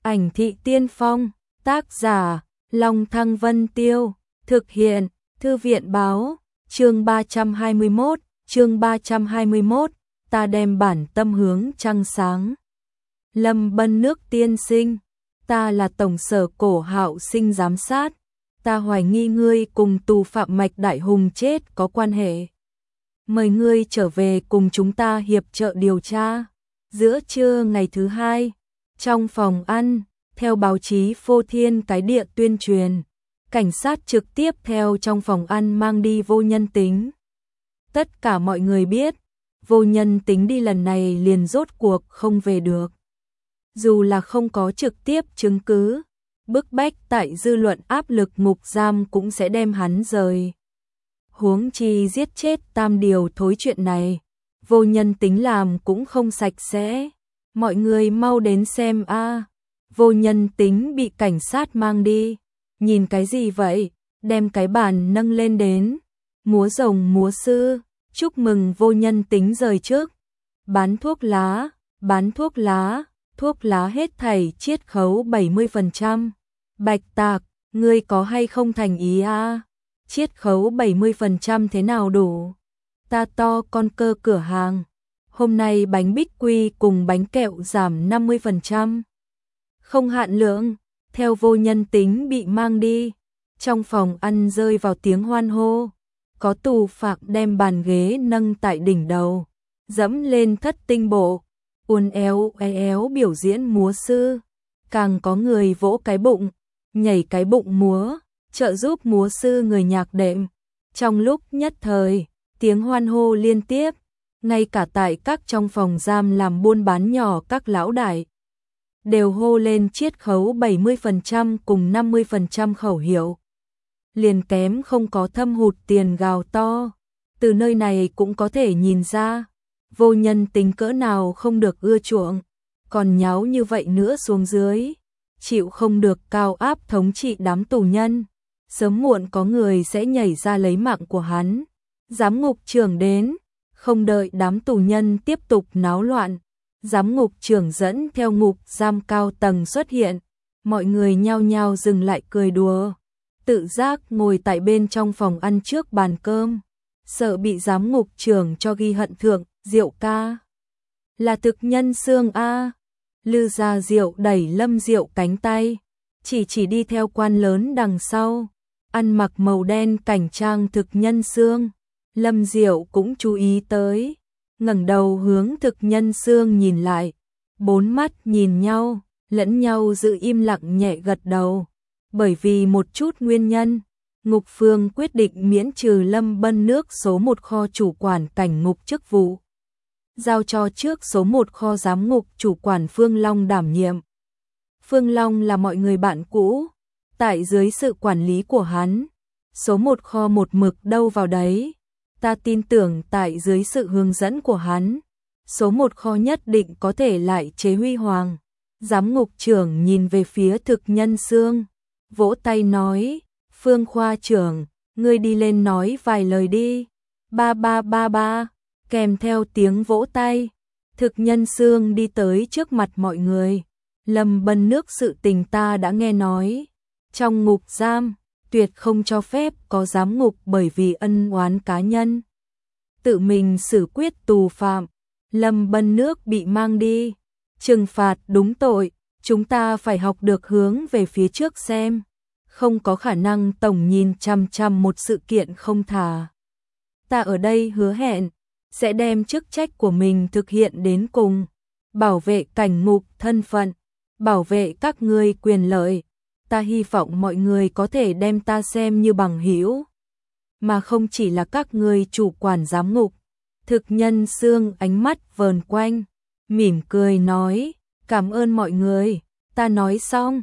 Ảnh thị tiên phong, tác giả, Long Thăng Vân Tiêu, thực hiện, Thư viện báo, chương 321, ta đem bản tâm hướng trăng sáng. Lâm Bân Nước tiên sinh, ta là tổng sở Cổ Hạo Sinh giám sát, ta hoài nghi ngươi cùng tù phạm Mạch Đại Hùng chết có quan hệ. Mời ngươi trở về cùng chúng ta hiệp trợ điều tra. Giữa trưa ngày thứ hai, trong phòng ăn, theo báo chí phô thiên cái địa tuyên truyền, cảnh sát trực tiếp theo trong phòng ăn mang đi Vô Nhân Tính. Tất cả mọi người biết, Vô Nhân Tính đi lần này liền rốt cuộc không về được. Dù là không có trực tiếp chứng cứ, bức bách tại dư luận áp lực ngục giam cũng sẽ đem hắn rời. Huống chi giết chết Tam Điều thối chuyện này, Vô Nhân Tính làm cũng không sạch sẽ. Mọi người mau đến xem a. Vô Nhân Tính bị cảnh sát mang đi. Nhìn cái gì vậy? Đem cái bàn nâng lên đến. Múa rồng múa sư, chúc mừng Vô Nhân Tính rời trước. Bán thuốc lá hết thảy chiết khấu 70%. Bạch Tạc, ngươi có hay không thành ý a? Chiết khấu 70% thế nào đủ? Ta to con cơ cửa hàng. Hôm nay bánh bích quy cùng bánh kẹo giảm 50%. Không hạn lượng, theo Vô Nhân Tính bị mang đi. Trong phòng ăn rơi vào tiếng hoan hô. Có tù phạm đem bàn ghế nâng tại đỉnh đầu, dẫm lên thất tinh bộ, uốn éo biểu diễn múa sư. Càng có người vỗ cái bụng, nhảy cái bụng múa, trợ giúp múa sư người nhạc đệm. Trong lúc nhất thời, tiếng hoan hô liên tiếp, ngay cả tại các trong phòng giam làm buôn bán nhỏ các lão đại đều hô lên chiết khấu 70% cùng 50% khẩu hiệu. Liền kém không có thâm hụt tiền gào to. Từ nơi này cũng có thể nhìn ra, Vô Nhân Tính cỡ nào không được ưa chuộng, còn nháo như vậy nữa xuống dưới, chịu không được cao áp thống trị đám tù nhân, sớm muộn có người sẽ nhảy ra lấy mạng của hắn. Giám ngục trưởng đến, không đợi đám tù nhân tiếp tục náo loạn, giám ngục trưởng dẫn theo ngục giam cao tầng xuất hiện, mọi người nhao nhao dừng lại cười đùa, tự giác ngồi tại bên trong phòng ăn trước bàn cơm, sợ bị giám ngục trưởng cho ghi hận thượng. Diệu ca, là thực nhân xương a. Lư Gia Diệu đẩy Lâm Diệu cánh tay, chỉ đi theo quan lớn đằng sau, ăn mặc màu đen cảnh trang thực nhân xương. Lâm Diệu cũng chú ý tới, ngẩng đầu hướng thực nhân xương nhìn lại, bốn mắt nhìn nhau, lẫn nhau giữ im lặng nhẹ gật đầu. Bởi vì một chút nguyên nhân, ngục phương quyết định miễn trừ Lâm Bân Nước số 1 kho chủ quản cảnh ngục chức vụ, giao cho trước số 1 kho giám ngục chủ quản Phương Long đảm nhiệm. Phương Long là mọi người bạn cũ, tại dưới sự quản lý của hắn, số 1 kho một mực đâu vào đấy. Ta tin tưởng tại dưới sự hướng dẫn của hắn, số 1 kho nhất định có thể lại chế huy hoàng. Giám ngục trưởng nhìn về phía thực nhân xương, vỗ tay nói, Phương khoa trưởng, ngươi đi lên nói vài lời đi. Ba. Kèm theo tiếng vỗ tay, thực nhân xương đi tới trước mặt mọi người. Lâm Bân Nước sự tình ta đã nghe nói. Trong ngục giam, tuyệt không cho phép có giám ngục bởi vì ân oán cá nhân tự mình xử quyết tù phạm. Lâm Bân Nước bị mang đi, trừng phạt đúng tội, chúng ta phải học được hướng về phía trước xem. Không có khả năng tổng nhìn chằm chằm một sự kiện không thả. Ta ở đây hứa hẹn sẽ đem chức trách của mình thực hiện đến cùng, bảo vệ cảnh ngục thân phận, bảo vệ các ngươi quyền lợi. Ta hy vọng mọi người có thể đem ta xem như bằng hữu, mà không chỉ là các ngươi chủ quản giám ngục. Thực nhân xương ánh mắt vờn quanh, mỉm cười nói, cảm ơn mọi người. Ta nói xong,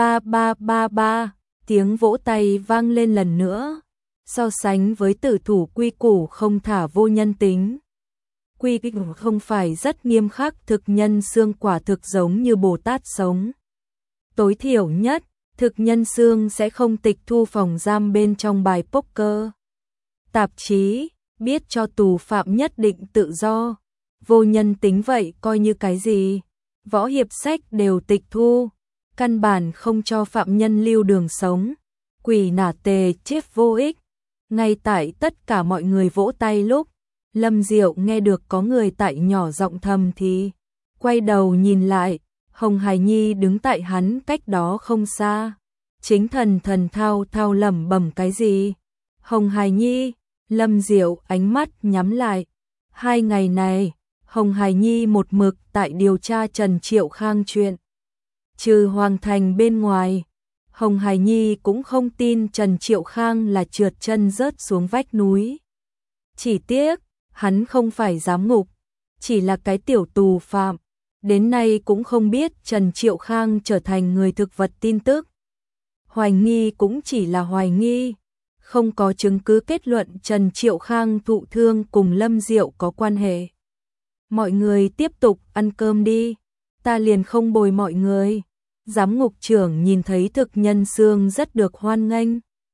ba. Tiếng vỗ tay vang lên lần nữa. So sánh với tử thủ quy củ không thả Vô Nhân Tính, quy củ không phải rất nghiêm khắc. Thực nhân xương quả thực giống như Bồ Tát sống. Tối thiểu nhất, thực nhân xương sẽ không tịch thu phòng giam bên trong bài poker. Tạp chí, biết cho tù phạm nhất định tự do. Vô Nhân Tính vậy coi như cái gì? Võ hiệp sách đều tịch thu. căn bản không cho phạm nhân lưu đường sống. Quỷ nả tề chết vô ích. Ngay tại tất cả mọi người vỗ tay lúc, Lâm Diệu nghe được có người tại nhỏ giọng thầm thì, quay đầu nhìn lại, Hồng Hải Nhi đứng tại hắn cách đó không xa. Chính thần thao thao lẩm bẩm cái gì? Hồng Hải Nhi, Lâm Diệu ánh mắt nhắm lại. 2 ngày này, Hồng Hải Nhi một mực tại điều tra Trần Triệu Khang chuyện. Trừ Hoàng Thành bên ngoài, Hồng Hải Nhi cũng không tin Trần Triệu Khang là trượt chân rớt xuống vách núi. Chỉ tiếc, hắn không phải giám ngục, chỉ là cái tiểu tù phạm. Đến nay cũng không biết Trần Triệu Khang trở thành người thực vật tin tức. Hoài nghi cũng chỉ là hoài nghi, không có chứng cứ kết luận Trần Triệu Khang thụ thương cùng Lâm Diệu có quan hệ. Mọi người tiếp tục ăn cơm đi, ta liền không bồi mọi người. Giám ngục trưởng nhìn thấy thực nhân xương rất được hoan nghênh,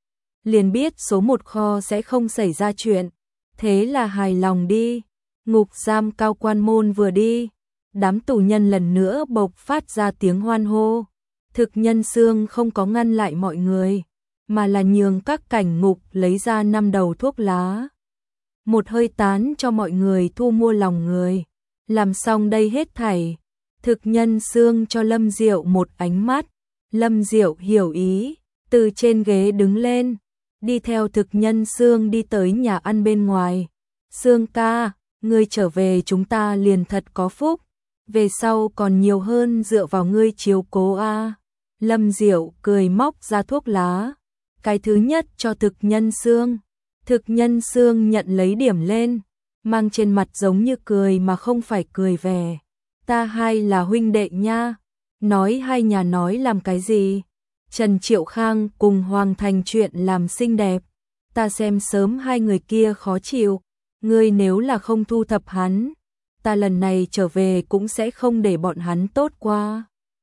liền biết số 1 kho sẽ không xảy ra chuyện, thế là hài lòng đi. Ngục giam cao quan môn vừa đi, đám tù nhân lần nữa bộc phát ra tiếng hoan hô. Thực nhân xương không có ngăn lại mọi người, mà là nhường các cảnh ngục lấy ra 5 đầu thuốc lá. Một hơi tán cho mọi người thu mua lòng người. Làm xong đây hết thảy, thực nhân xương cho Lâm Diệu một ánh mắt. Lâm Diệu hiểu ý, từ trên ghế đứng lên, đi theo thực nhân xương đi tới nhà ăn bên ngoài. Xương ca, ngươi trở về chúng ta liền thật có phúc, về sau còn nhiều hơn dựa vào ngươi chiếu cố a. Lâm Diệu cười móc ra thuốc lá, cái thứ nhất cho thực nhân xương. Thực nhân xương nhận lấy điểm lên, mang trên mặt giống như cười mà không phải cười vẻ. Ta hai là huynh đệ nha. Nói hai nhà nói làm cái gì? Trần Triệu Khang cùng Hoàng Thành chuyện làm xinh đẹp. Ta xem sớm hai người kia khó chịu. Ngươi nếu là không thu thập hắn, ta lần này trở về cũng sẽ không để bọn hắn tốt qua.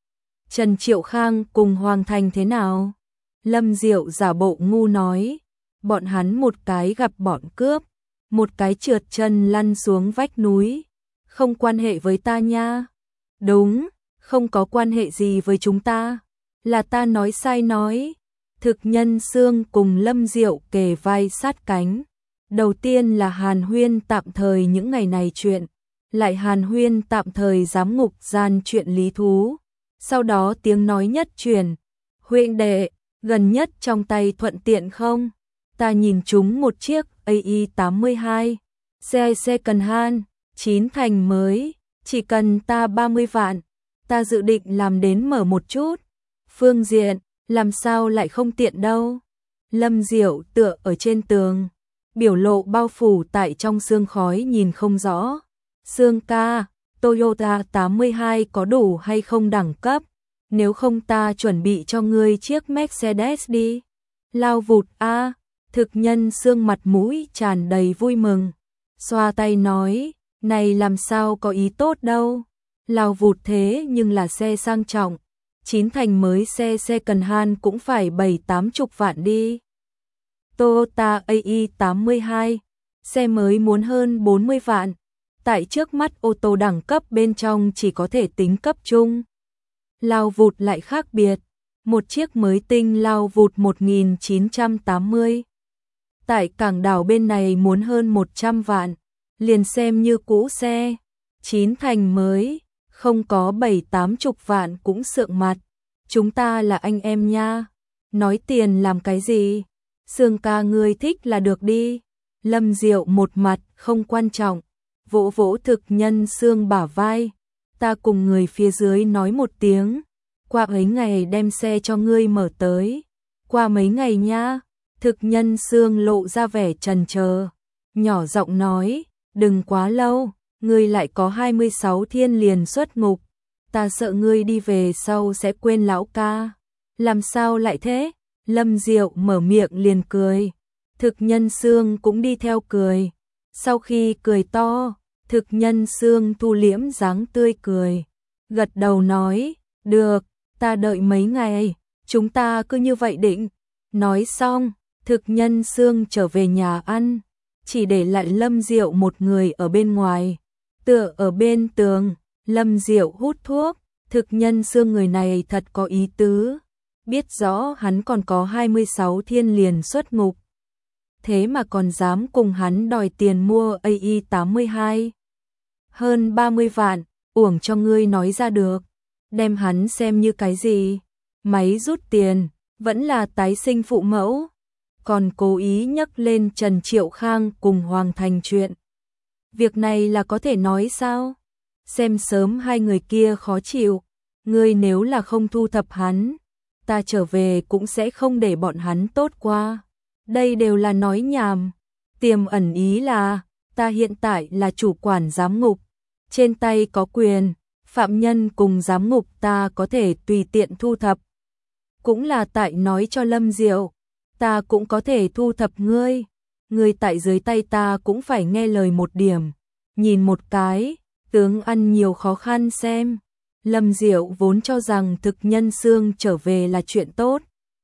Trần Triệu Khang cùng Hoàng Thành thế nào? Lâm Diệu giả bộ ngu nói. Bọn hắn một cái gặp bọn cướp, một cái trượt chân lăn xuống vách núi. Không quan hệ với ta nha. Đúng, không có quan hệ gì với chúng ta. Là ta nói sai nói. Thực nhân xương cùng Lâm Diệu kề vai sát cánh. Đầu tiên là hàn huyên tạm thời những ngày này chuyện, lại hàn huyên tạm thời giám ngục gian chuyện lý thú. Sau đó tiếng nói nhất truyền. Huynh đệ, gần nhất trong tay thuận tiện không? Ta nhìn chúng một chiếc AI-82, xe second hand, 9 thành mới, chỉ cần ta 30 vạn, ta dự định làm đến mở một chút. Phương diện, làm sao lại không tiện đâu. Lâm Diệu tựa ở trên tường, biểu lộ bao phủ tại trong sương khói nhìn không rõ. Sương ca, Toyota 82 có đủ hay không đẳng cấp? Nếu không ta chuẩn bị cho ngươi chiếc Mercedes đi. Lao vụt a. Thực nhân xương mặt mũi tràn đầy vui mừng, xoa tay nói, này làm sao có ý tốt đâu. Lao vụt thế nhưng là xe sang trọng, 9 thành mới xe second hand cũng phải 7-80 vạn đi. Toyota AI-82, xe mới muốn hơn 40 vạn. Tại trước mắt ô tô đẳng cấp bên trong chỉ có thể tính cấp trung. Lao vụt lại khác biệt, một chiếc mới tinh lao vụt 1980. Tại cảng đảo bên này muốn hơn 100 vạn, liền xem như cũ xe, 9 thành mới, không có 7-80 vạn cũng sượng mặt. Chúng ta là anh em nha, nói tiền làm cái gì? Sương ca ngươi thích là được đi. Lâm Diệu một mặt không quan trọng, vỗ vỗ thực nhân xương bả vai. Ta cùng người phía dưới nói một tiếng, qua mấy ngày đem xe cho ngươi mở tới. Qua mấy ngày nha. Thực nhân xương lộ ra vẻ chần chờ, nhỏ giọng nói, đừng quá lâu, ngươi lại có 26 thiên liền xuất ngục, ta sợ ngươi đi về sau sẽ quên lão ca. Làm sao lại thế? Lâm Diệu mở miệng liền cười, thực nhân xương cũng đi theo cười. Sau khi cười to, thực nhân xương thu liễm dáng tươi cười, gật đầu nói, được, ta đợi mấy ngày, chúng ta cứ như vậy định. Nói xong, thực nhân xương trở về nhà ăn, chỉ để lại Lâm Diệu một người ở bên ngoài, tựa ở bên tường. Lâm Diệu hút thuốc, Thực Nhân Xương người này thật có ý tứ, biết rõ hắn còn có 26 thiên liền xuất ngục. Thế mà còn dám cùng hắn đòi tiền mua AI-82. Hơn 30 vạn, uổng cho ngươi nói ra được. Đem hắn xem như cái gì? Máy rút tiền, vẫn là tái sinh phụ mẫu. Còn cố ý nhắc lên Trần Triệu Khang cùng Hoàng Thành chuyện. Việc này là có thể nói sao? Xem sớm hai người kia khó chịu. Ngươi nếu là không thu thập hắn, ta trở về cũng sẽ không để bọn hắn tốt qua. Đây đều là nói nhảm. Tiềm ẩn ý là, ta hiện tại là chủ quản giám ngục. Trên tay có quyền, phạm nhân cùng giám ngục ta có thể tùy tiện thu thập. Cũng là tại nói cho Lâm Diệu, ta cũng có thể thu thập ngươi. Ngươi tại dưới tay ta cũng phải nghe lời một điểm. Nhìn một cái, tướng ăn nhiều khó khăn xem. Lâm Diệu vốn cho rằng Thực Nhân Xương trở về là chuyện tốt.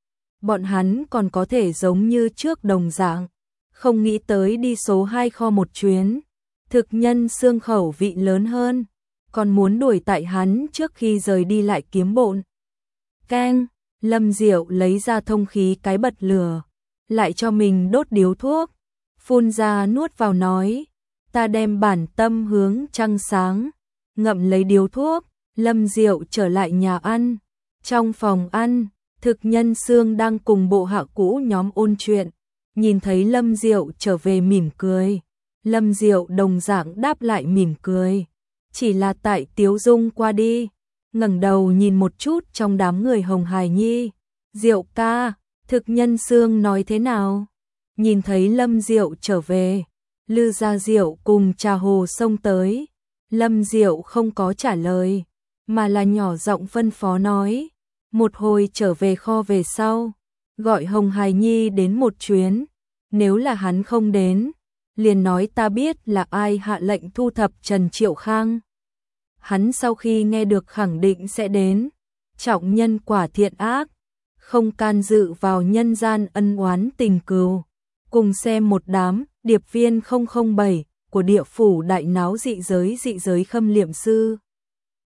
Bọn hắn còn có thể giống như trước đồng dạng. Không nghĩ tới đi số 2 kho một chuyến. Thực Nhân Xương khẩu vị lớn hơn. Còn muốn đuổi tại hắn trước khi rời đi lại kiếm bộn. Keng, Lâm Diệu lấy ra thông khí cái bật lửa. Lại cho mình đốt điếu thuốc. Phun ra nuốt vào nói. Ta đem bản tâm hướng trăng sáng. Ngậm lấy điếu thuốc. Lâm Diệu trở lại nhà ăn. Trong phòng ăn, Thực Nhân Xương đang cùng bộ hạ cũ nhóm ôn chuyện. Nhìn thấy Lâm Diệu trở về mỉm cười. Lâm Diệu đồng dạng đáp lại mỉm cười. Chỉ là tại tiếu dung qua đi. Ngẩng đầu nhìn một chút trong đám người Hồng Hải Nhi. Diệu ca, Thực Nhân Xương nói thế nào? Nhìn thấy Lâm Diệu trở về. Lư Gia Diệu cùng Trà Hồ xông tới. Lâm Diệu không có trả lời, mà là nhỏ giọng phân phó nói. Một hồi trở về kho về sau, gọi Hồng Hải Nhi đến một chuyến. Nếu là hắn không đến, liền nói ta biết là ai hạ lệnh thu thập Trần Triệu Khang. Hắn sau khi nghe được khẳng định sẽ đến. Trọng nhân quả thiện ác, không can dự vào nhân gian ân oán tình cừu. Cùng xem một đám điệp viên 007 của địa phủ đại náo dị giới khâm liệm sư.